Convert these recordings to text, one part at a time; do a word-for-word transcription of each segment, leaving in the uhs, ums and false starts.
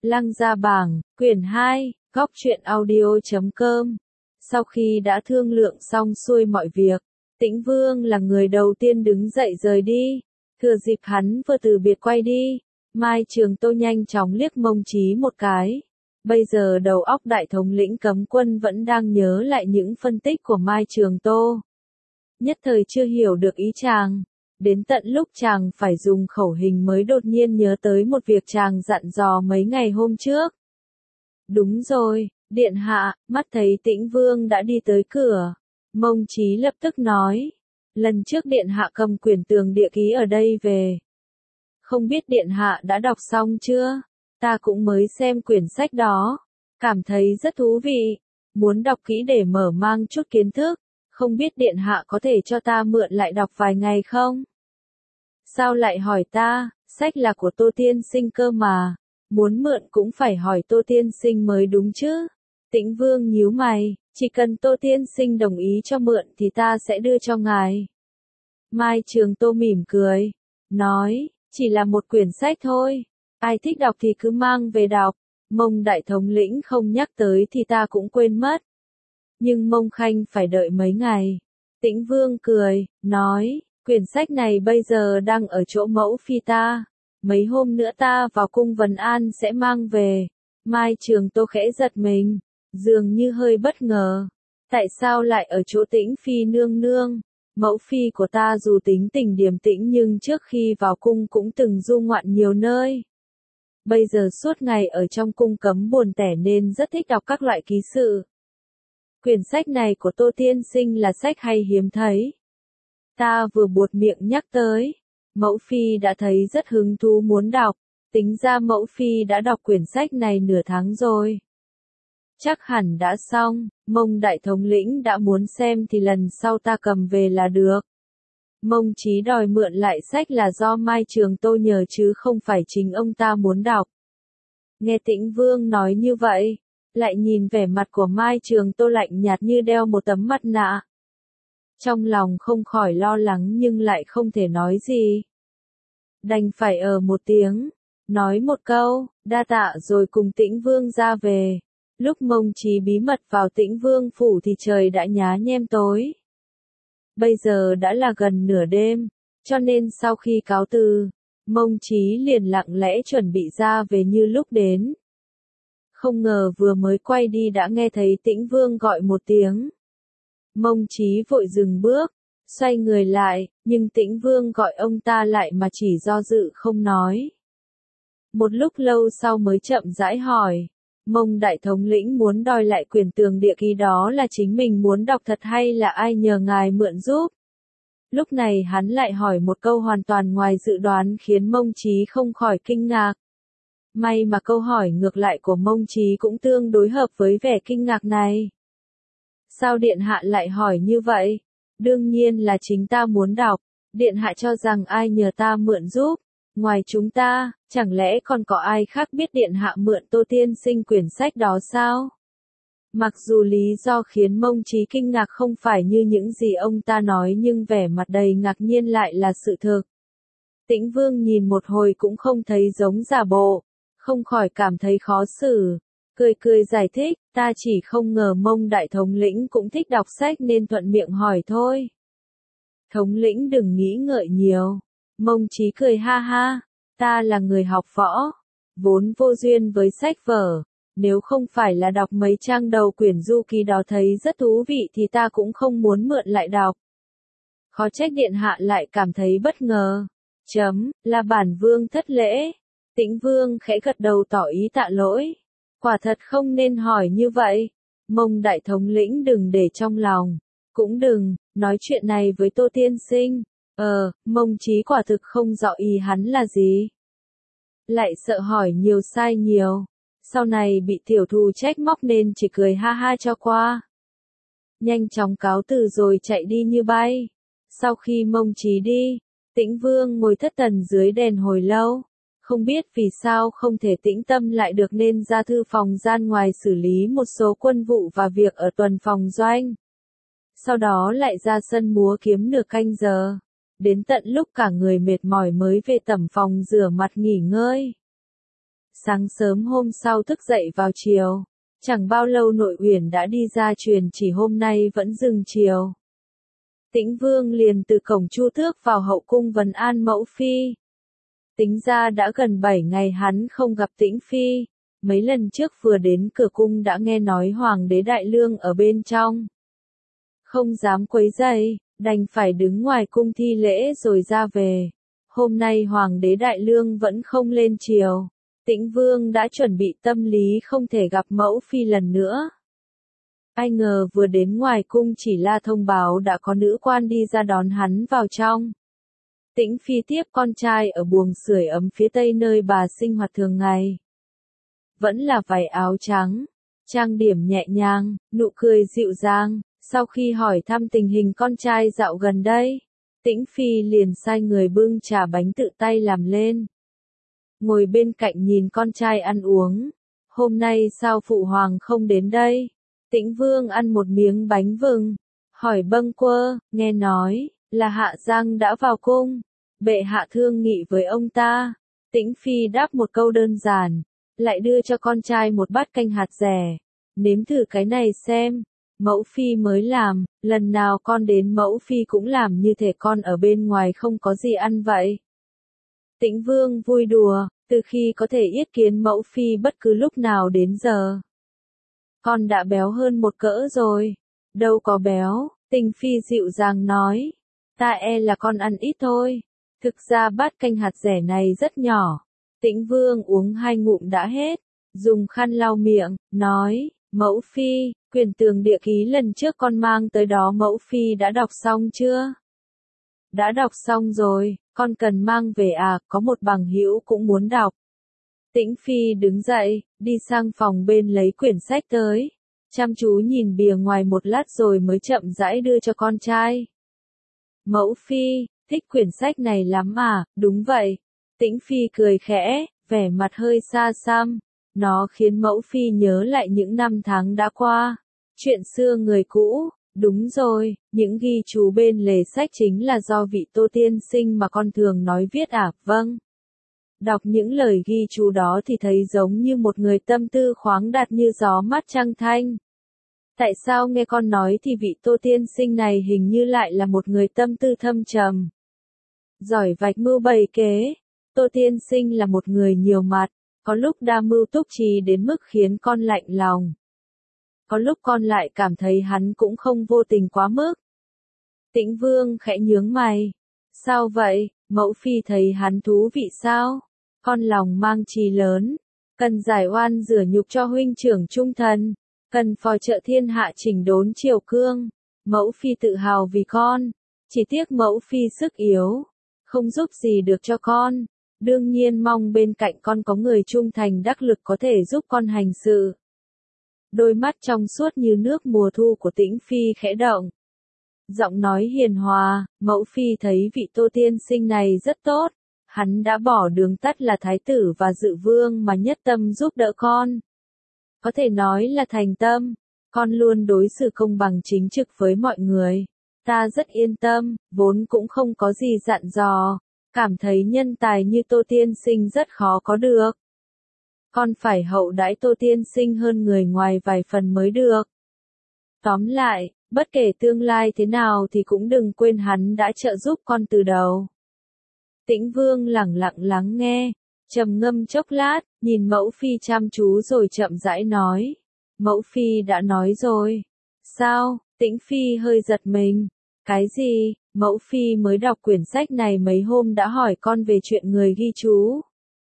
Lăng Gia Bảng, quyển hai, góc truyện audio chấm com. Sau khi đã thương lượng xong xuôi mọi việc, Tĩnh Vương là người đầu tiên đứng dậy rời đi. Thừa dịp hắn vừa từ biệt quay đi, Mai Trường Tô nhanh chóng liếc Mông Chí một cái. Bây giờ đầu óc đại thống lĩnh cấm quân vẫn đang nhớ lại những phân tích của Mai Trường Tô. Nhất thời chưa hiểu được ý chàng. Đến tận lúc chàng phải dùng khẩu hình mới đột nhiên nhớ tới một việc chàng dặn dò mấy ngày hôm trước. Đúng rồi, điện hạ, mắt thấy Tĩnh Vương đã đi tới cửa. Mông Chí lập tức nói. Lần trước điện hạ cầm quyển tường địa ký ở đây về. Không biết điện hạ đã đọc xong chưa? Ta cũng mới xem quyển sách đó. Cảm thấy rất thú vị. Muốn đọc kỹ để mở mang chút kiến thức. Không biết điện hạ có thể cho ta mượn lại đọc vài ngày không? Sao lại hỏi ta, sách là của Tô Tiên Sinh cơ mà. Muốn mượn cũng phải hỏi Tô Tiên Sinh mới đúng chứ. Tĩnh Vương nhíu mày, chỉ cần Tô Tiên Sinh đồng ý cho mượn thì ta sẽ đưa cho ngài. Mai Trường Tô mỉm cười, nói, chỉ là một quyển sách thôi. Ai thích đọc thì cứ mang về đọc. Mông đại thống lĩnh không nhắc tới thì ta cũng quên mất. Nhưng Mông Khanh phải đợi mấy ngày. Tĩnh Vương cười, nói, quyển sách này bây giờ đang ở chỗ mẫu phi ta. Mấy hôm nữa ta vào cung Vân An sẽ mang về. Mai Trường Tô khẽ giật mình, dường như hơi bất ngờ. Tại sao lại ở chỗ Tĩnh Phi nương nương? Mẫu phi của ta dù tính tình điềm tĩnh nhưng trước khi vào cung cũng từng du ngoạn nhiều nơi. Bây giờ suốt ngày ở trong cung cấm buồn tẻ nên rất thích đọc các loại ký sự. Quyển sách này của Tô Tiên Sinh là sách hay hiếm thấy. Ta vừa buột miệng nhắc tới. Mẫu phi đã thấy rất hứng thú muốn đọc. Tính ra mẫu phi đã đọc quyển sách này nửa tháng rồi. Chắc hẳn đã xong. Mông đại thống lĩnh đã muốn xem thì lần sau ta cầm về là được. Mông Chí đòi mượn lại sách là do Mai Trường Tô nhờ chứ không phải chính ông ta muốn đọc. Nghe Tĩnh Vương nói như vậy, lại nhìn vẻ mặt của Mai Trường Tô lạnh nhạt như đeo một tấm mặt nạ. Trong lòng không khỏi lo lắng nhưng lại không thể nói gì. Đành phải ở một tiếng, nói một câu, đa tạ rồi cùng Tĩnh Vương ra về. Lúc Mông Chí bí mật vào Tĩnh Vương phủ thì trời đã nhá nhem tối. Bây giờ đã là gần nửa đêm, cho nên sau khi cáo từ, Mông Chí liền lặng lẽ chuẩn bị ra về như lúc đến. Không ngờ vừa mới quay đi đã nghe thấy Tĩnh Vương gọi một tiếng. Mông Chí vội dừng bước, xoay người lại, nhưng Tĩnh Vương gọi ông ta lại mà chỉ do dự không nói. Một lúc lâu sau mới chậm rãi hỏi, Mông đại thống lĩnh muốn đòi lại quyển tường địa ký đó là chính mình muốn đọc thật hay là ai nhờ ngài mượn giúp? Lúc này hắn lại hỏi một câu hoàn toàn ngoài dự đoán khiến Mông Chí không khỏi kinh ngạc. May mà câu hỏi ngược lại của Mông Chí cũng tương đối hợp với vẻ kinh ngạc này. Sao điện hạ lại hỏi như vậy? Đương nhiên là chính ta muốn đọc. Điện hạ cho rằng ai nhờ ta mượn giúp? Ngoài chúng ta, chẳng lẽ còn có ai khác biết điện hạ mượn Tô Tiên Sinh quyển sách đó sao? Mặc dù lý do khiến Mông Chí kinh ngạc không phải như những gì ông ta nói nhưng vẻ mặt đầy ngạc nhiên lại là sự thực. Tĩnh Vương nhìn một hồi cũng không thấy giống giả bộ, không khỏi cảm thấy khó xử. Cười cười giải thích, ta chỉ không ngờ Mông đại thống lĩnh cũng thích đọc sách nên thuận miệng hỏi thôi. Thống lĩnh đừng nghĩ ngợi nhiều. Mông Chí cười ha ha, ta là người học võ, vốn vô duyên với sách vở, nếu không phải là đọc mấy trang đầu quyển du ký đó thấy rất thú vị thì ta cũng không muốn mượn lại đọc. Khó trách điện hạ lại cảm thấy bất ngờ. Chấm, là bản vương thất lễ. Tĩnh Vương khẽ gật đầu tỏ ý tạ lỗi. Quả thật không nên hỏi như vậy. Mông đại thống lĩnh đừng để trong lòng. Cũng đừng, nói chuyện này với Tô Tiên Sinh. Ờ, Mông Chí quả thực không rõ ý hắn là gì. Lại sợ hỏi nhiều sai nhiều. Sau này bị tiểu thù trách móc nên chỉ cười ha ha cho qua. Nhanh chóng cáo từ rồi chạy đi như bay. Sau khi Mông Chí đi, Tĩnh Vương ngồi thất thần dưới đèn hồi lâu. Không biết vì sao không thể tĩnh tâm lại được nên ra thư phòng gian ngoài xử lý một số quân vụ và việc ở tuần phòng doanh. Sau đó lại ra sân múa kiếm nửa canh giờ. Đến tận lúc cả người mệt mỏi mới về tẩm phòng rửa mặt nghỉ ngơi. Sáng sớm hôm sau thức dậy vào chiều. Chẳng bao lâu Nội Uyển đã đi ra truyền chỉ hôm nay vẫn dừng chiều. Tĩnh Vương liền từ cổng Chu Tước vào hậu cung vấn an mẫu phi. Tính ra đã gần bảy ngày hắn không gặp Tĩnh Phi. Mấy lần trước vừa đến cửa cung đã nghe nói Hoàng đế Đại Lương ở bên trong. Không dám quấy rầy, đành phải đứng ngoài cung thi lễ rồi ra về. Hôm nay Hoàng đế Đại Lương vẫn không lên triều. Tĩnh Vương đã chuẩn bị tâm lý không thể gặp mẫu phi lần nữa. Ai ngờ vừa đến ngoài cung chỉ la thông báo đã có nữ quan đi ra đón hắn vào trong. Tĩnh Phi tiếp con trai ở buồng sưởi ấm phía tây nơi bà sinh hoạt thường ngày. Vẫn là váy áo trắng, trang điểm nhẹ nhàng, nụ cười dịu dàng. Sau khi hỏi thăm tình hình con trai dạo gần đây, Tĩnh Phi liền sai người bưng trà bánh tự tay làm lên. Ngồi bên cạnh nhìn con trai ăn uống. Hôm nay sao phụ hoàng không đến đây? Tĩnh Vương ăn một miếng bánh vừng, hỏi bâng quơ, nghe nói là Hạ Giang đã vào cung, bệ hạ thương nghị với ông ta. Tĩnh Phi đáp một câu đơn giản, lại đưa cho con trai một bát canh hạt dẻ. Nếm thử cái này xem, mẫu phi mới làm, lần nào con đến mẫu phi cũng làm như thể con ở bên ngoài không có gì ăn vậy. Tĩnh Vương vui đùa, từ khi có thể yết kiến mẫu phi bất cứ lúc nào đến giờ. Con đã béo hơn một cỡ rồi. Đâu có béo, Tình Phi dịu dàng nói. Ta e là con ăn ít thôi. Thực ra bát canh hạt dẻ này rất nhỏ. Tĩnh Vương uống hai ngụm đã hết. Dùng khăn lau miệng, nói, mẫu phi, quyển tường địa ký lần trước con mang tới đó mẫu phi đã đọc xong chưa? Đã đọc xong rồi, con cần mang về à, có một bằng hữu cũng muốn đọc. Tĩnh Phi đứng dậy, đi sang phòng bên lấy quyển sách tới. Chăm chú nhìn bìa ngoài một lát rồi mới chậm rãi đưa cho con trai. Mẫu Phi, thích quyển sách này lắm à, đúng vậy. Tĩnh Phi cười khẽ, vẻ mặt hơi xa xăm. Nó khiến Mẫu Phi nhớ lại những năm tháng đã qua. Chuyện xưa người cũ, đúng rồi, những ghi chú bên lề sách chính là do vị Tô tiên sinh mà con thường nói viết à, vâng. Đọc những lời ghi chú đó thì thấy giống như một người tâm tư khoáng đạt như gió mát trăng thanh. Tại sao nghe con nói thì vị Tô tiên sinh này hình như lại là một người tâm tư thâm trầm. Giỏi vạch mưu bày kế. Tô tiên sinh là một người nhiều mặt, có lúc đa mưu túc trí đến mức khiến con lạnh lòng. Có lúc con lại cảm thấy hắn cũng không vô tình quá mức. Tĩnh Vương khẽ nhướng mày. Sao vậy, mẫu phi thấy hắn thú vị sao? Con lòng mang chí lớn, cần giải oan rửa nhục cho huynh trưởng trung thần, cần phò trợ thiên hạ chỉnh đốn triều cương. Mẫu phi tự hào vì con, chỉ tiếc mẫu phi sức yếu, không giúp gì được cho con. Đương nhiên mong bên cạnh con có người trung thành đắc lực có thể giúp con hành sự. Đôi mắt trong suốt như nước mùa thu của Tĩnh Phi khẽ động. Giọng nói hiền hòa, mẫu phi thấy vị Tô tiên sinh này rất tốt. Hắn đã bỏ đường tắt là thái tử và dự vương mà nhất tâm giúp đỡ con. Có thể nói là thành tâm. Con luôn đối xử công bằng chính trực với mọi người. Ta rất yên tâm, vốn cũng không có gì dặn dò. Cảm thấy nhân tài như Tô tiên sinh rất khó có được. Con phải hậu đãi Tô tiên sinh hơn người ngoài vài phần mới được. Tóm lại, bất kể tương lai thế nào thì cũng đừng quên hắn đã trợ giúp con từ đầu. Tĩnh Vương lẳng lặng lắng nghe, trầm ngâm chốc lát, nhìn mẫu phi chăm chú rồi chậm rãi nói. Mẫu phi đã nói rồi. Sao? Tĩnh Phi hơi giật mình. Cái gì? Mẫu phi mới đọc quyển sách này mấy hôm đã hỏi con về chuyện người ghi chú.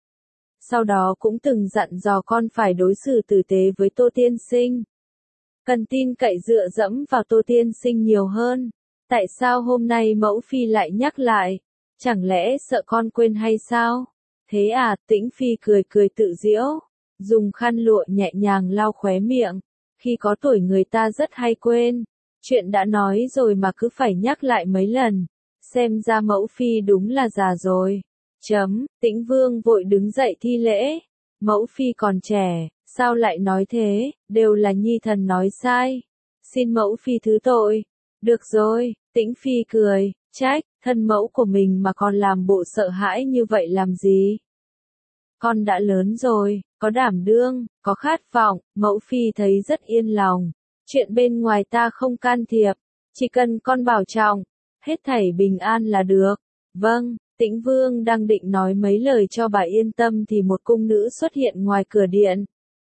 Sau đó cũng từng dặn dò con phải đối xử tử tế với Tô tiên sinh. Cần tin cậy dựa dẫm vào Tô tiên sinh nhiều hơn. Tại sao hôm nay mẫu phi lại nhắc lại? Chẳng lẽ sợ con quên hay sao? Thế à, Tĩnh Phi cười cười tự giễu, dùng khăn lụa nhẹ nhàng lau khóe miệng. Khi có tuổi người ta rất hay quên. Chuyện đã nói rồi mà cứ phải nhắc lại mấy lần. Xem ra mẫu phi đúng là già rồi. Chấm, Tĩnh Vương vội đứng dậy thi lễ. Mẫu phi còn trẻ, sao lại nói thế, đều là nhi thần nói sai. Xin mẫu phi thứ tội. Được rồi, Tĩnh Phi cười, trách, thân mẫu của mình mà còn làm bộ sợ hãi như vậy làm gì? con đã lớn rồi, có đảm đương, có khát vọng, mẫu phi thấy rất yên lòng. Chuyện bên ngoài ta không can thiệp, chỉ cần con bảo trọng, hết thảy bình an là được. Vâng, Tĩnh Vương đang định nói mấy lời cho bà yên tâm thì một cung nữ xuất hiện ngoài cửa điện.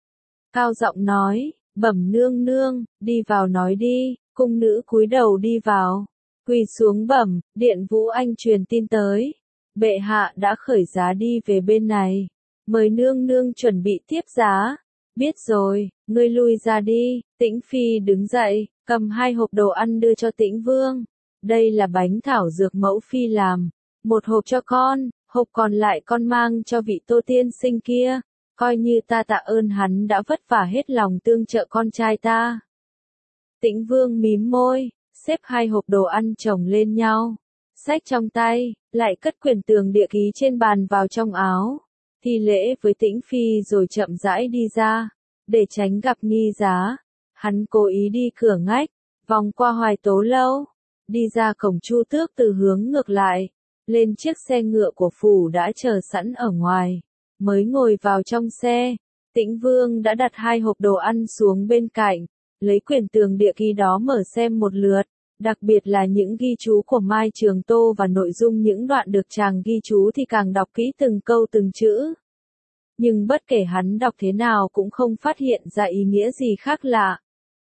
Cao giọng nói, bẩm nương nương, đi vào nói đi. Cung nữ cúi đầu đi vào, quỳ xuống bẩm, điện Vũ Anh truyền tin tới. Bệ hạ đã khởi giá đi về bên này, mời nương nương chuẩn bị tiếp giá. Biết rồi, ngươi lui ra đi. Tĩnh Phi đứng dậy, cầm hai hộp đồ ăn đưa cho Tĩnh Vương. Đây là bánh thảo dược mẫu phi làm, một hộp cho con, hộp còn lại con mang cho vị Tô tiên sinh kia, coi như ta tạ ơn hắn đã vất vả hết lòng tương trợ con trai ta. Tĩnh Vương mím môi, xếp hai hộp đồ ăn chồng lên nhau, xách trong tay, lại cất quyển tường địa ký trên bàn vào trong áo, thi lễ với Tĩnh Phi rồi chậm rãi đi ra, để tránh gặp nghi giá. Hắn cố ý đi cửa ngách, vòng qua Hoài Tố lâu, đi ra cổng Chu Tước từ hướng ngược lại, lên chiếc xe ngựa của phủ đã chờ sẵn ở ngoài, mới ngồi vào trong xe. Tĩnh Vương đã đặt hai hộp đồ ăn xuống bên cạnh, lấy quyển tường địa ký đó mở xem một lượt, đặc biệt là những ghi chú của Mai Trường Tô và nội dung những đoạn được chàng ghi chú thì càng đọc kỹ từng câu từng chữ. Nhưng bất kể hắn đọc thế nào cũng không phát hiện ra ý nghĩa gì khác lạ.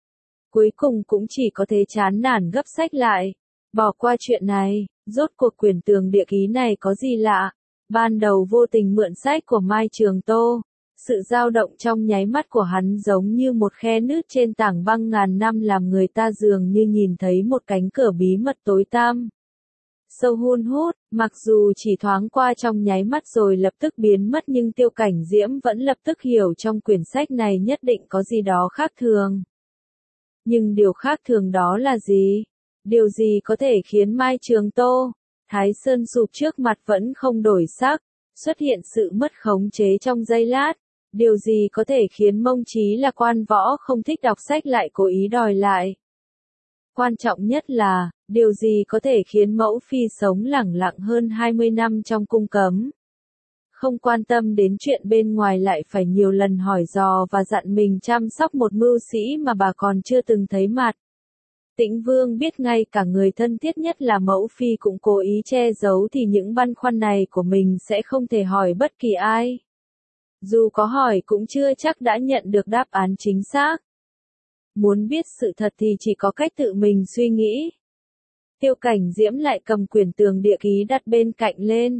Cuối cùng cũng chỉ có thể chán nản gấp sách lại, bỏ qua chuyện này. Rốt cuộc quyển tường địa ký này có gì lạ? Ban đầu vô tình mượn sách của Mai Trường Tô, sự dao động trong nháy mắt của hắn giống như một khe nứt trên tảng băng ngàn năm làm người ta dường như nhìn thấy một cánh cửa bí mật tối tăm. Sâu hun hút, mặc dù chỉ thoáng qua trong nháy mắt rồi lập tức biến mất nhưng Tiêu Cảnh Diễm vẫn lập tức hiểu trong quyển sách này nhất định có gì đó khác thường. Nhưng điều khác thường đó là gì? Điều gì có thể khiến Mai Trường Tô, Thái Sơn sụp trước mặt vẫn không đổi sắc, xuất hiện sự mất khống chế trong giây lát? Điều gì có thể khiến Mông Chí là quan võ không thích đọc sách lại cố ý đòi lại? Quan trọng nhất là, điều gì có thể khiến mẫu phi sống lẳng lặng hơn hai mươi năm trong cung cấm? Không quan tâm đến chuyện bên ngoài lại phải nhiều lần hỏi dò và dặn mình chăm sóc một mưu sĩ mà bà còn chưa từng thấy mặt. Tĩnh Vương biết ngay cả người thân thiết nhất là mẫu phi cũng cố ý che giấu thì những băn khoăn này của mình sẽ không thể hỏi bất kỳ ai. Dù có hỏi cũng chưa chắc đã nhận được đáp án chính xác. Muốn biết sự thật thì chỉ có cách tự mình suy nghĩ. Tiêu Cảnh Diễm lại cầm quyển tường địa ký đặt bên cạnh lên.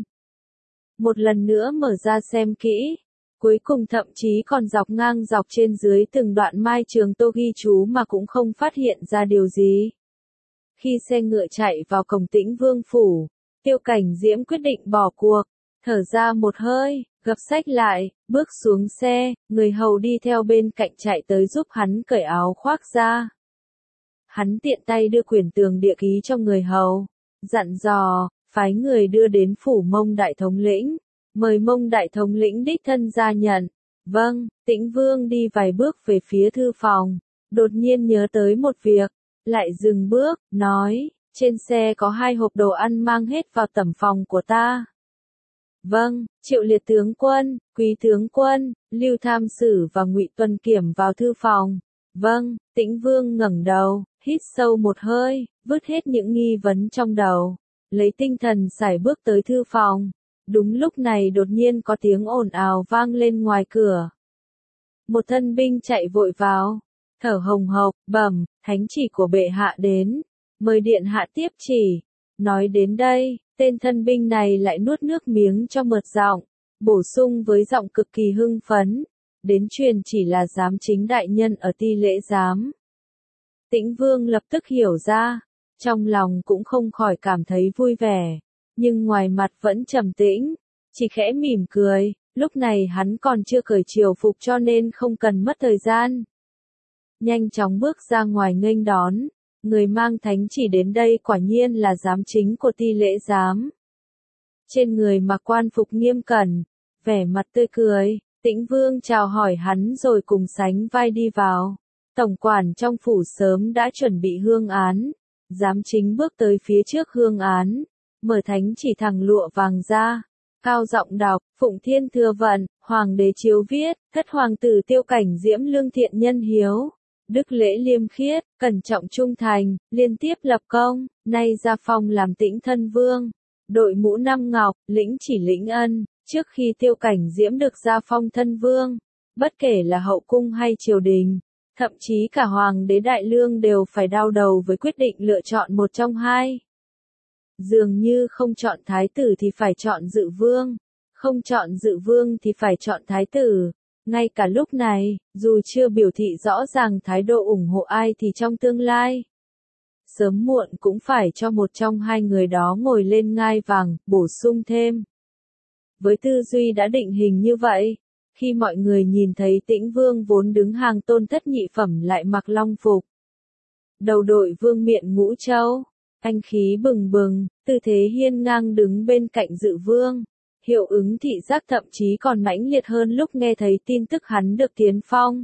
Một lần nữa mở ra xem kỹ. Cuối cùng thậm chí còn dọc ngang dọc trên dưới từng đoạn Mai Trường Tô ghi chú mà cũng không phát hiện ra điều gì. Khi xe ngựa chạy vào cổng Tĩnh Vương phủ, Tiêu Cảnh Diễm quyết định bỏ cuộc, thở ra một hơi, gập sách lại, bước xuống xe, người hầu đi theo bên cạnh chạy tới giúp hắn cởi áo khoác ra. Hắn tiện tay đưa quyển tường địa ký cho người hầu, dặn dò, phái người đưa đến phủ Mông đại thống lĩnh, mời Mông đại thống lĩnh đích thân ra nhận. Vâng, Tĩnh Vương đi vài bước về phía thư phòng, đột nhiên nhớ tới một việc, lại dừng bước, nói, trên xe có hai hộp đồ ăn mang hết vào tẩm phòng của ta. Vâng, Triệu Liệt tướng quân, Quý tướng quân, Lưu Tham Sử và Ngụy Tuần Kiểm vào thư phòng. Vâng, Tĩnh Vương ngẩng đầu, hít sâu một hơi, vứt hết những nghi vấn trong đầu, lấy tinh thần sải bước tới thư phòng. Đúng lúc này đột nhiên có tiếng ồn ào vang lên ngoài cửa. Một thân binh chạy vội vào, thở hồng hộc, bẩm, thánh chỉ của bệ hạ đến, mời điện hạ tiếp chỉ. Nói đến đây, tên thân binh này lại nuốt nước miếng cho mượt giọng, bổ sung với giọng cực kỳ hưng phấn, đến truyền chỉ là giám chính đại nhân ở Ti Lễ giám. Tĩnh Vương lập tức hiểu ra, trong lòng cũng không khỏi cảm thấy vui vẻ, nhưng ngoài mặt vẫn trầm tĩnh, chỉ khẽ mỉm cười, lúc này hắn còn chưa cởi triều phục cho nên không cần mất thời gian. Nhanh chóng bước ra ngoài nghênh đón, người mang thánh chỉ đến đây quả nhiên là giám chính của Ti Lễ giám. Trên người mặc quan phục nghiêm cẩn, vẻ mặt tươi cười, Tĩnh Vương chào hỏi hắn rồi cùng sánh vai đi vào. Tổng quản trong phủ sớm đã chuẩn bị hương án, giám chính bước tới phía trước hương án, mở thánh chỉ thẳng lụa vàng ra, Cao giọng đọc, Phụng Thiên Thừa Vận, Hoàng đế chiếu viết, thất hoàng tử Tiêu Cảnh Diễm lương thiện nhân hiếu, đức lễ liêm khiết, cẩn trọng trung thành, liên tiếp lập công, nay gia phong làm Tĩnh thân vương, đội mũ năm ngọc, lĩnh chỉ lĩnh ân. Trước khi Tiêu Cảnh Diễm được gia phong thân vương, bất kể là hậu cung hay triều đình, thậm chí cả hoàng đế đại lương đều phải đau đầu với quyết định lựa chọn một trong hai. Dường như không chọn thái tử thì phải chọn dự vương, không chọn dự vương thì phải chọn thái tử. Ngay cả lúc này, dù chưa biểu thị rõ ràng thái độ ủng hộ ai thì trong tương lai, sớm muộn cũng phải cho một trong hai người đó ngồi lên ngai vàng, bổ sung thêm. Với tư duy đã định hình như vậy, khi mọi người nhìn thấy Tĩnh Vương vốn đứng hàng tôn thất nhị phẩm lại mặc long phục, đầu đội vương miện ngũ châu, anh khí bừng bừng, tư thế hiên ngang đứng bên cạnh dự vương, hiệu ứng thị giác thậm chí còn mãnh liệt hơn lúc nghe thấy tin tức hắn được tiến phong.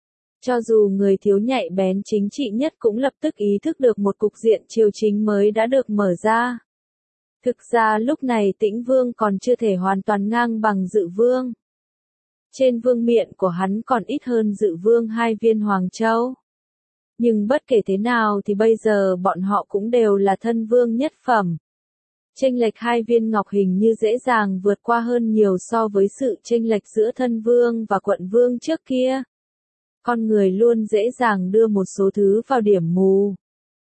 Cho dù người thiếu nhạy bén chính trị nhất cũng lập tức ý thức được một cục diện triều chính mới đã được mở ra. Thực ra lúc này Tĩnh Vương còn chưa thể hoàn toàn ngang bằng dự vương. Trên vương miện của hắn còn ít hơn dự vương hai viên Hoàng Châu. Nhưng bất kể thế nào thì bây giờ bọn họ cũng đều là thân vương nhất phẩm. Chênh lệch hai viên ngọc hình như dễ dàng vượt qua hơn nhiều so với sự chênh lệch giữa thân vương và quận vương trước kia. Con người luôn dễ dàng đưa một số thứ vào điểm mù.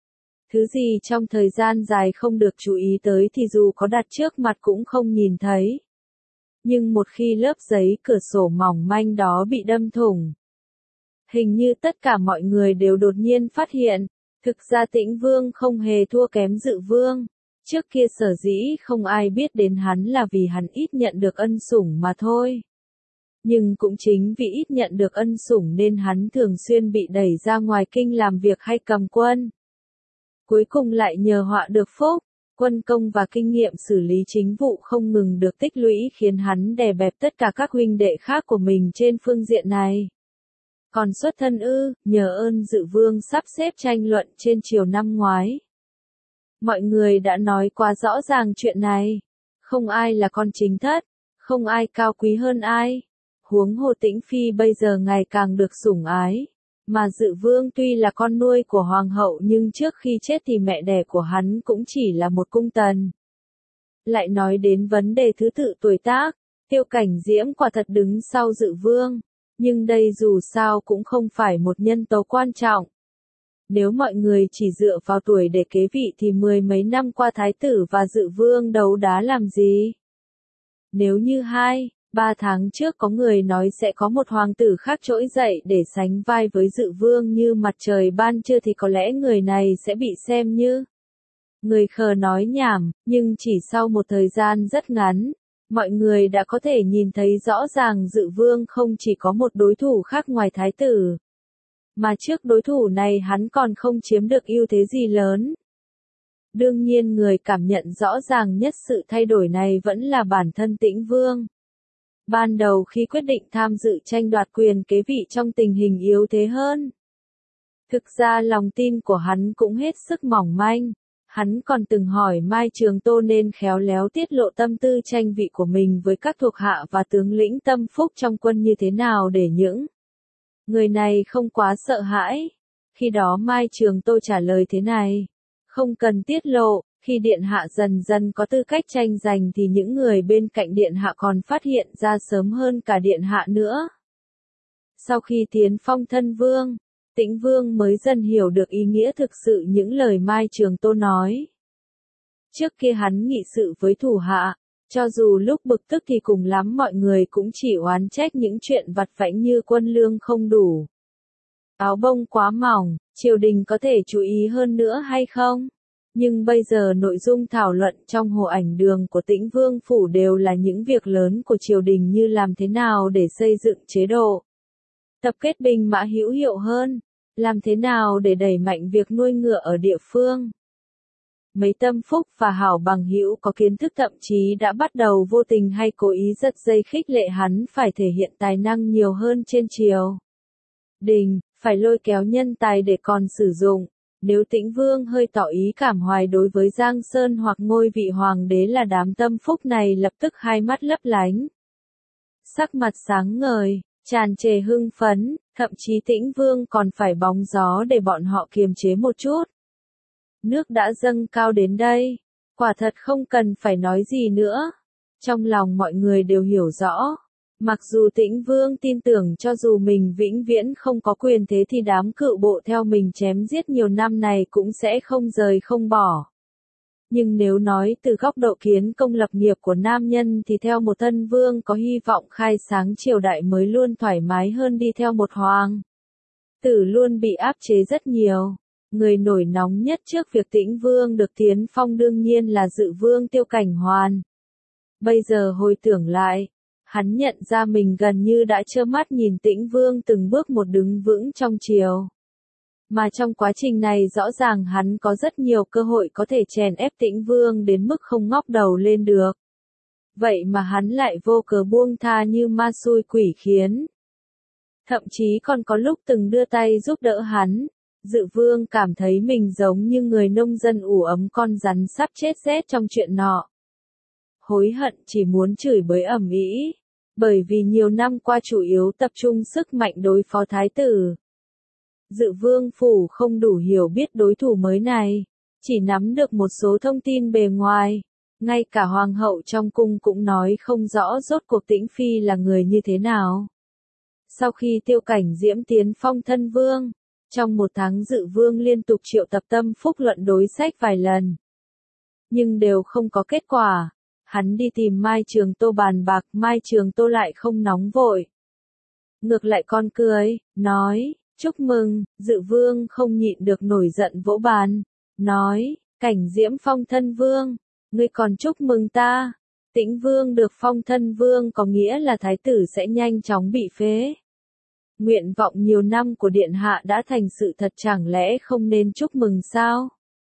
Thứ gì trong thời gian dài không được chú ý tới thì dù có đặt trước mặt cũng không nhìn thấy. Nhưng một khi lớp giấy cửa sổ mỏng manh đó bị đâm thủng, hình như tất cả mọi người đều đột nhiên phát hiện, thực ra Tĩnh Vương không hề thua kém dự vương. Trước kia sở dĩ không ai biết đến hắn là vì hắn ít nhận được ân sủng mà thôi. Nhưng cũng chính vì ít nhận được ân sủng nên hắn thường xuyên bị đẩy ra ngoài kinh làm việc hay cầm quân. Cuối cùng lại nhờ họa được phúc, quân công và kinh nghiệm xử lý chính vụ không ngừng được tích lũy khiến hắn đè bẹp tất cả các huynh đệ khác của mình trên phương diện này. Còn xuất thân ư, nhờ ơn dự vương sắp xếp tranh luận trên chiều năm ngoái. Mọi người đã nói quá rõ ràng chuyện này. Không ai là con chính thất, không ai cao quý hơn ai. Huống hồ Tĩnh Phi bây giờ ngày càng được sủng ái. Mà dự vương tuy là con nuôi của hoàng hậu nhưng trước khi chết thì mẹ đẻ của hắn cũng chỉ là một cung tần. Lại nói đến vấn đề thứ tự tuổi tác, Tiêu Cảnh Diễm quả thật đứng sau dự vương. Nhưng đây dù sao cũng không phải một nhân tố quan trọng. Nếu mọi người chỉ dựa vào tuổi để kế vị thì mười mấy năm qua thái tử và dự vương đấu đá làm gì? Nếu như hai, ba tháng trước có người nói sẽ có một hoàng tử khác trỗi dậy để sánh vai với dự vương như mặt trời ban trưa thì có lẽ người này sẽ bị xem như người khờ nói nhảm, nhưng chỉ sau một thời gian rất ngắn, mọi người đã có thể nhìn thấy rõ ràng dự vương không chỉ có một đối thủ khác ngoài thái tử. Mà trước đối thủ này hắn còn không chiếm được ưu thế gì lớn. Đương nhiên người cảm nhận rõ ràng nhất sự thay đổi này vẫn là bản thân Tĩnh Vương. Ban đầu khi quyết định tham dự tranh đoạt quyền kế vị trong tình hình yếu thế hơn. Thực ra lòng tin của hắn cũng hết sức mỏng manh. Hắn còn từng hỏi Mai Trường Tô nên khéo léo tiết lộ tâm tư tranh vị của mình với các thuộc hạ và tướng lĩnh tâm phúc trong quân như thế nào để những người này không quá sợ hãi. Khi đó Mai Trường Tô trả lời thế này: không cần tiết lộ, khi Điện Hạ dần dần có tư cách tranh giành thì những người bên cạnh Điện Hạ còn phát hiện ra sớm hơn cả Điện Hạ nữa. Sau khi tiến phong thân vương, Tĩnh Vương mới dần hiểu được ý nghĩa thực sự những lời Mai Trường Tô nói. Trước kia hắn nghị sự với thủ hạ, cho dù lúc bực tức thì cùng lắm mọi người cũng chỉ oán trách những chuyện vặt vãnh như quân lương không đủ, áo bông quá mỏng, triều đình có thể chú ý hơn nữa hay không? Nhưng bây giờ nội dung thảo luận trong hồ ảnh đường của Tĩnh Vương phủ đều là những việc lớn của triều đình như làm thế nào để xây dựng chế độ tập kết binh mã hữu hiệu hơn, làm thế nào để đẩy mạnh việc nuôi ngựa ở địa phương. Mấy tâm phúc và hảo bằng hữu có kiến thức thậm chí đã bắt đầu vô tình hay cố ý giật dây khích lệ hắn phải thể hiện tài năng nhiều hơn trên triều đình, phải lôi kéo nhân tài để còn sử dụng. Nếu Tĩnh Vương hơi tỏ ý cảm hoài đối với Giang Sơn hoặc ngôi vị hoàng đế là đám tâm phúc này lập tức hai mắt lấp lánh. Sắc mặt sáng ngời, tràn trề hưng phấn, thậm chí Tĩnh Vương còn phải bóng gió để bọn họ kiềm chế một chút. Nước đã dâng cao đến đây, quả thật không cần phải nói gì nữa. Trong lòng mọi người đều hiểu rõ. Mặc dù Tĩnh Vương tin tưởng cho dù mình vĩnh viễn không có quyền thế thì đám cựu bộ theo mình chém giết nhiều năm này cũng sẽ không rời không bỏ. Nhưng nếu nói từ góc độ kiến công lập nghiệp của nam nhân thì theo một thân vương có hy vọng khai sáng triều đại mới luôn thoải mái hơn đi theo một hoàng tử luôn bị áp chế rất nhiều. Người nổi nóng nhất trước việc Tĩnh Vương được tiến phong đương nhiên là Dự Vương Tiêu Cảnh Hoàn. Bây giờ hồi tưởng lại, hắn nhận ra mình gần như đã trơ mắt nhìn Tĩnh Vương từng bước một đứng vững trong triều. Mà trong quá trình này rõ ràng hắn có rất nhiều cơ hội có thể chèn ép Tĩnh Vương đến mức không ngóc đầu lên được. Vậy mà hắn lại vô cớ buông tha như ma xui quỷ khiến. Thậm chí còn có lúc từng đưa tay giúp đỡ hắn. Dự Vương cảm thấy mình giống như người nông dân ủ ấm con rắn sắp chết rét trong chuyện nọ. Hối hận chỉ muốn chửi bới ầm ĩ, bởi vì nhiều năm qua chủ yếu tập trung sức mạnh đối phó thái tử. Dự Vương phủ không đủ hiểu biết đối thủ mới này, chỉ nắm được một số thông tin bề ngoài. Ngay cả hoàng hậu trong cung cũng nói không rõ rốt cuộc Tĩnh Phi là người như thế nào. Sau khi Tiêu Cảnh Diễm tiến phong thân vương, trong một tháng Dự Vương liên tục triệu tập tâm phúc luận đối sách vài lần. Nhưng đều không có kết quả. Hắn đi tìm Mai Trường Tô bàn bạc, Mai Trường Tô lại không nóng vội. Ngược lại con cười, nói, chúc mừng, Dự Vương không nhịn được nổi giận vỗ bàn. Nói, Cảnh Diễm phong thân vương, ngươi còn chúc mừng ta. Tĩnh Vương được phong thân vương có nghĩa là thái tử sẽ nhanh chóng bị phế. Nguyện vọng nhiều năm của điện hạ đã thành sự thật, chẳng lẽ không nên chúc mừng sao?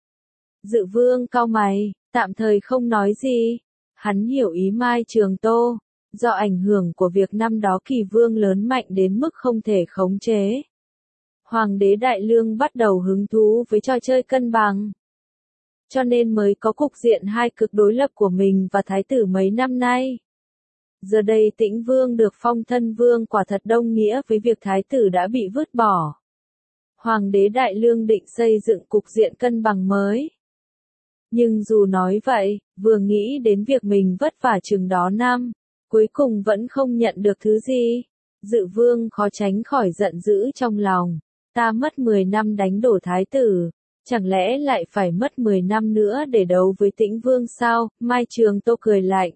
Dự Vương cau mày, tạm thời không nói gì. Hắn hiểu ý Mai Trường Tô, do ảnh hưởng của việc năm đó Kỳ Vương lớn mạnh đến mức không thể khống chế. Hoàng đế Đại Lương bắt đầu hứng thú với trò chơi cân bằng. Cho nên mới có cục diện hai cực đối lập của mình và thái tử mấy năm nay. Giờ đây Tĩnh Vương được phong thân vương quả thật đồng nghĩa với việc thái tử đã bị vứt bỏ. Hoàng đế Đại Lương định xây dựng cục diện cân bằng mới. Nhưng dù nói vậy, vừa nghĩ đến việc mình vất vả chừng đó năm, cuối cùng vẫn không nhận được thứ gì. Dự Vương khó tránh khỏi giận dữ trong lòng. Ta mất mười năm đánh đổ thái tử, chẳng lẽ lại phải mất mười năm nữa để đấu với Tĩnh Vương sao? Mai Trường Tô cười lạnh.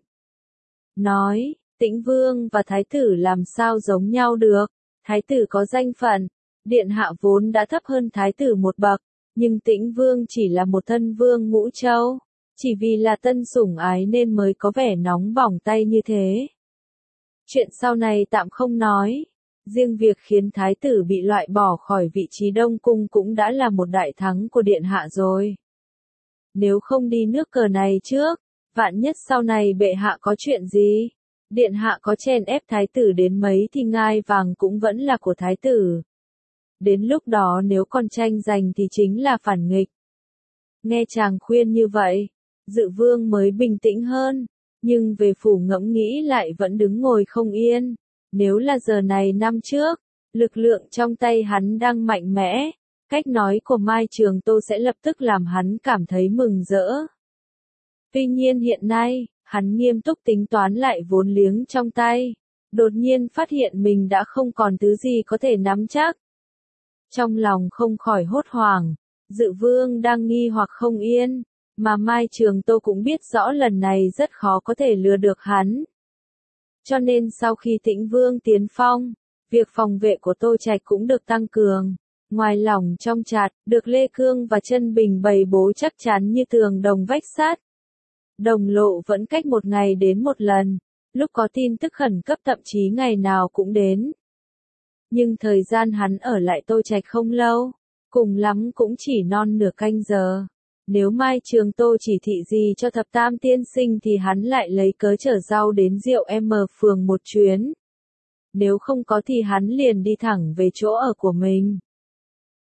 Nói, Tĩnh Vương và thái tử làm sao giống nhau được? Thái tử có danh phận, điện hạ vốn đã thấp hơn thái tử một bậc. Nhưng Tĩnh Vương chỉ là một thân vương ngũ châu, chỉ vì là tân sủng ái nên mới có vẻ nóng bỏng tay như thế. Chuyện sau này tạm không nói, riêng việc khiến thái tử bị loại bỏ khỏi vị trí Đông Cung cũng đã là một đại thắng của điện hạ rồi. Nếu không đi nước cờ này trước, vạn nhất sau này bệ hạ có chuyện gì, điện hạ có chèn ép thái tử đến mấy thì ngai vàng cũng vẫn là của thái tử. Đến lúc đó nếu còn tranh giành thì chính là phản nghịch. Nghe chàng khuyên như vậy, Dự Vương mới bình tĩnh hơn, nhưng về phủ ngẫm nghĩ lại vẫn đứng ngồi không yên. Nếu là giờ này năm trước, lực lượng trong tay hắn đang mạnh mẽ, cách nói của Mai Trường Tô sẽ lập tức làm hắn cảm thấy mừng rỡ. Tuy nhiên hiện nay, hắn nghiêm túc tính toán lại vốn liếng trong tay, đột nhiên phát hiện mình đã không còn thứ gì có thể nắm chắc. Trong lòng không khỏi hốt hoảng, Dự Vương đang nghi hoặc không yên, mà Mai Trường Tô cũng biết rõ lần này rất khó có thể lừa được hắn. Cho nên sau khi Tĩnh Vương tiến phong, việc phòng vệ của Tô Trạch cũng được tăng cường. Ngoài lỏng trong chặt, được Lê Cương và Chân Bình bày bố chắc chắn như tường đồng vách sắt. Đồng lộ vẫn cách một ngày đến một lần, lúc có tin tức khẩn cấp thậm chí ngày nào cũng đến. Nhưng thời gian hắn ở lại Tô Trạch không lâu, cùng lắm cũng chỉ non nửa canh giờ. Nếu Mai Trường Tô chỉ thị gì cho thập tam tiên sinh thì hắn lại lấy cớ chở rau đến rượu M phường một chuyến. Nếu không có thì hắn liền đi thẳng về chỗ ở của mình.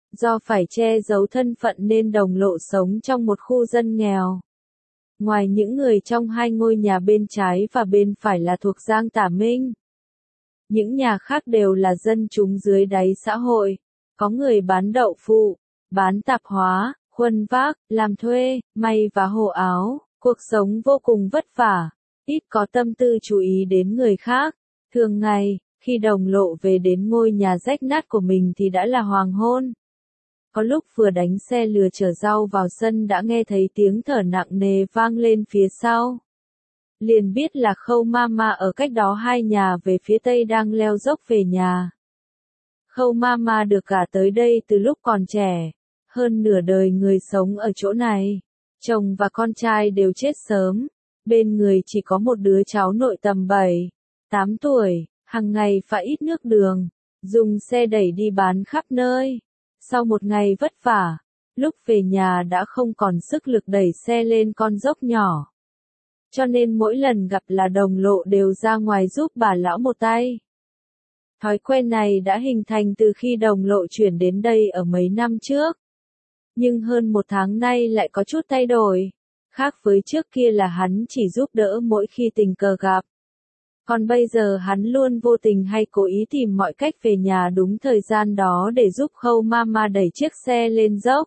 Do phải che giấu thân phận nên Đồng Lộ sống trong một khu dân nghèo. Ngoài những người trong hai ngôi nhà bên trái và bên phải là thuộc Giang Tả Minh, những nhà khác đều là dân chúng dưới đáy xã hội, có người bán đậu phụ, bán tạp hóa, khuân vác, làm thuê, may và hồ áo, cuộc sống vô cùng vất vả, ít có tâm tư chú ý đến người khác. Thường ngày, khi Đồng Lộ về đến ngôi nhà rách nát của mình thì đã là hoàng hôn. Có lúc vừa đánh xe lừa chở rau vào sân đã nghe thấy tiếng thở nặng nề vang lên phía sau. Liền biết là Khâu Mama ở cách đó hai nhà về phía tây đang leo dốc về nhà. Khâu Mama được gả tới đây từ lúc còn trẻ, hơn nửa đời người sống ở chỗ này. Chồng và con trai đều chết sớm, bên người chỉ có một đứa cháu nội tầm bảy, tám tuổi, hàng ngày phải ít nước đường, dùng xe đẩy đi bán khắp nơi. Sau một ngày vất vả, lúc về nhà đã không còn sức lực đẩy xe lên con dốc nhỏ. Cho nên mỗi lần gặp là Đồng Lộ đều ra ngoài giúp bà lão một tay. Thói quen này đã hình thành từ khi Đồng Lộ chuyển đến đây ở mấy năm trước. Nhưng hơn một tháng nay lại có chút thay đổi. Khác với trước kia là hắn chỉ giúp đỡ mỗi khi tình cờ gặp. Còn bây giờ hắn luôn vô tình hay cố ý tìm mọi cách về nhà đúng thời gian đó để giúp Khâu Mama đẩy chiếc xe lên dốc.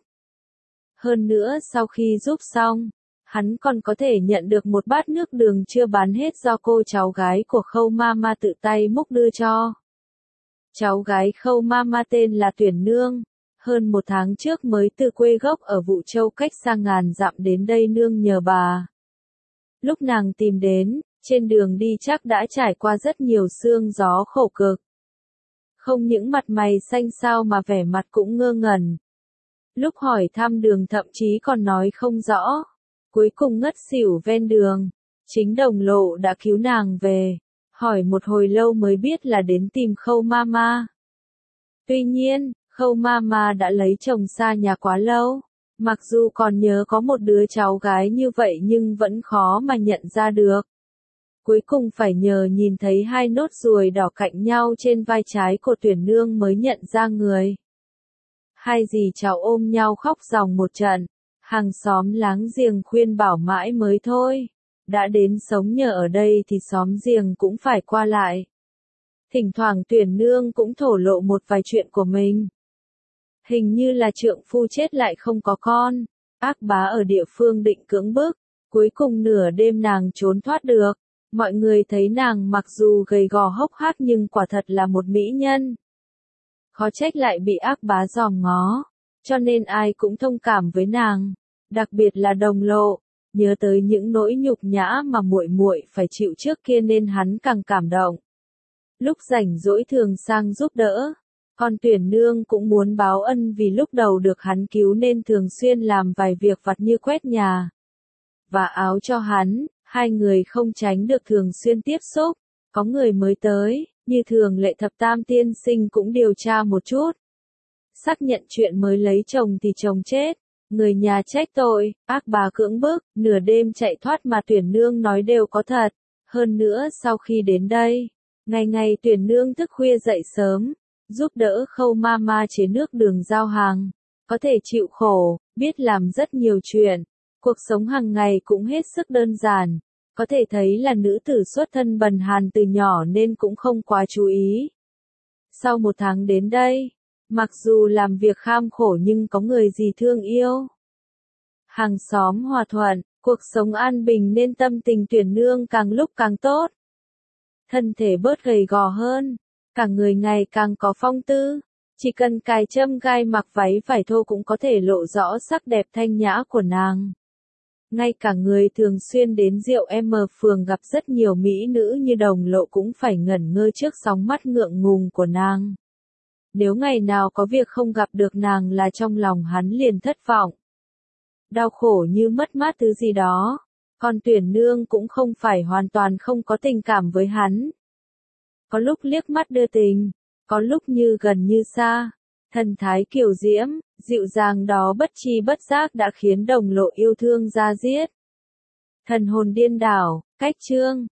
Hơn nữa sau khi giúp xong, hắn còn có thể nhận được một bát nước đường chưa bán hết do cô cháu gái của Khâu Mama tự tay múc đưa cho. Cháu gái Khâu Mama tên là Tuyển Nương, hơn một tháng trước mới từ quê gốc ở Vũ Châu cách xa ngàn dặm đến đây nương nhờ bà. Lúc nàng tìm đến, trên đường đi chắc đã trải qua rất nhiều sương gió khổ cực. Không những mặt mày xanh xao mà vẻ mặt cũng ngơ ngẩn. Lúc hỏi thăm đường thậm chí còn nói không rõ. Cuối cùng ngất xỉu ven đường. Chính Đồng Lộ đã cứu nàng về. Hỏi một hồi lâu mới biết là đến tìm Khâu Mama. Tuy nhiên, Khâu Mama đã lấy chồng xa nhà quá lâu. Mặc dù còn nhớ có một đứa cháu gái như vậy nhưng vẫn khó mà nhận ra được. Cuối cùng phải nhờ nhìn thấy hai nốt ruồi đỏ cạnh nhau trên vai trái của Tuyển Nương mới nhận ra người. Hai dì cháu ôm nhau khóc ròng một trận, hàng xóm láng giềng khuyên bảo mãi mới thôi. Đã đến sống nhờ ở đây thì xóm giềng cũng phải qua lại. Thỉnh thoảng Tuyển Nương cũng thổ lộ một vài chuyện của mình. Hình như là trượng phu chết lại không có con, ác bá ở địa phương định cưỡng bức, cuối cùng nửa đêm nàng trốn thoát được. Mọi người thấy nàng mặc dù gầy gò hốc hác nhưng quả thật là một mỹ nhân. Khó trách lại bị ác bá dòm ngó, cho nên ai cũng thông cảm với nàng, đặc biệt là Đồng Lộ, nhớ tới những nỗi nhục nhã mà muội muội phải chịu trước kia nên hắn càng cảm động. Lúc rảnh rỗi thường sang giúp đỡ, còn Tuyển Nương cũng muốn báo ân vì lúc đầu được hắn cứu nên thường xuyên làm vài việc vặt như quét nhà và áo cho hắn. Hai người không tránh được thường xuyên tiếp xúc, có người mới tới, như thường lệ Thập Tam tiên sinh cũng điều tra một chút. Xác nhận chuyện mới lấy chồng thì chồng chết, người nhà trách tội, ác bà cưỡng bức, nửa đêm chạy thoát mà Tuyển Nương nói đều có thật. Hơn nữa sau khi đến đây, ngày ngày Tuyển Nương thức khuya dậy sớm, giúp đỡ Khâu Mama chế nước đường giao hàng, có thể chịu khổ, biết làm rất nhiều chuyện. Cuộc sống hàng ngày cũng hết sức đơn giản, có thể thấy là nữ tử xuất thân bần hàn từ nhỏ nên cũng không quá chú ý. Sau một tháng đến đây, mặc dù làm việc kham khổ nhưng có người gì thương yêu. Hàng xóm hòa thuận, cuộc sống an bình nên tâm tình Tuyển Nương càng lúc càng tốt. Thân thể bớt gầy gò hơn, cả người ngày càng có phong tư. Chỉ cần cài châm gai mặc váy vải thô cũng có thể lộ rõ sắc đẹp thanh nhã của nàng. Ngay cả người thường xuyên đến rượu em phường gặp rất nhiều mỹ nữ như Đồng Lộ cũng phải ngẩn ngơ trước sóng mắt ngượng ngùng của nàng. Nếu ngày nào có việc không gặp được nàng là trong lòng hắn liền thất vọng. Đau khổ như mất mát thứ gì đó, còn Tuyển Nương cũng không phải hoàn toàn không có tình cảm với hắn. Có lúc liếc mắt đưa tình, có lúc như gần như xa, thần thái kiều diễm, dịu dàng đó bất chi bất giác đã khiến Đồng Lộ yêu thương da diết. Thần hồn điên đảo, cách chương.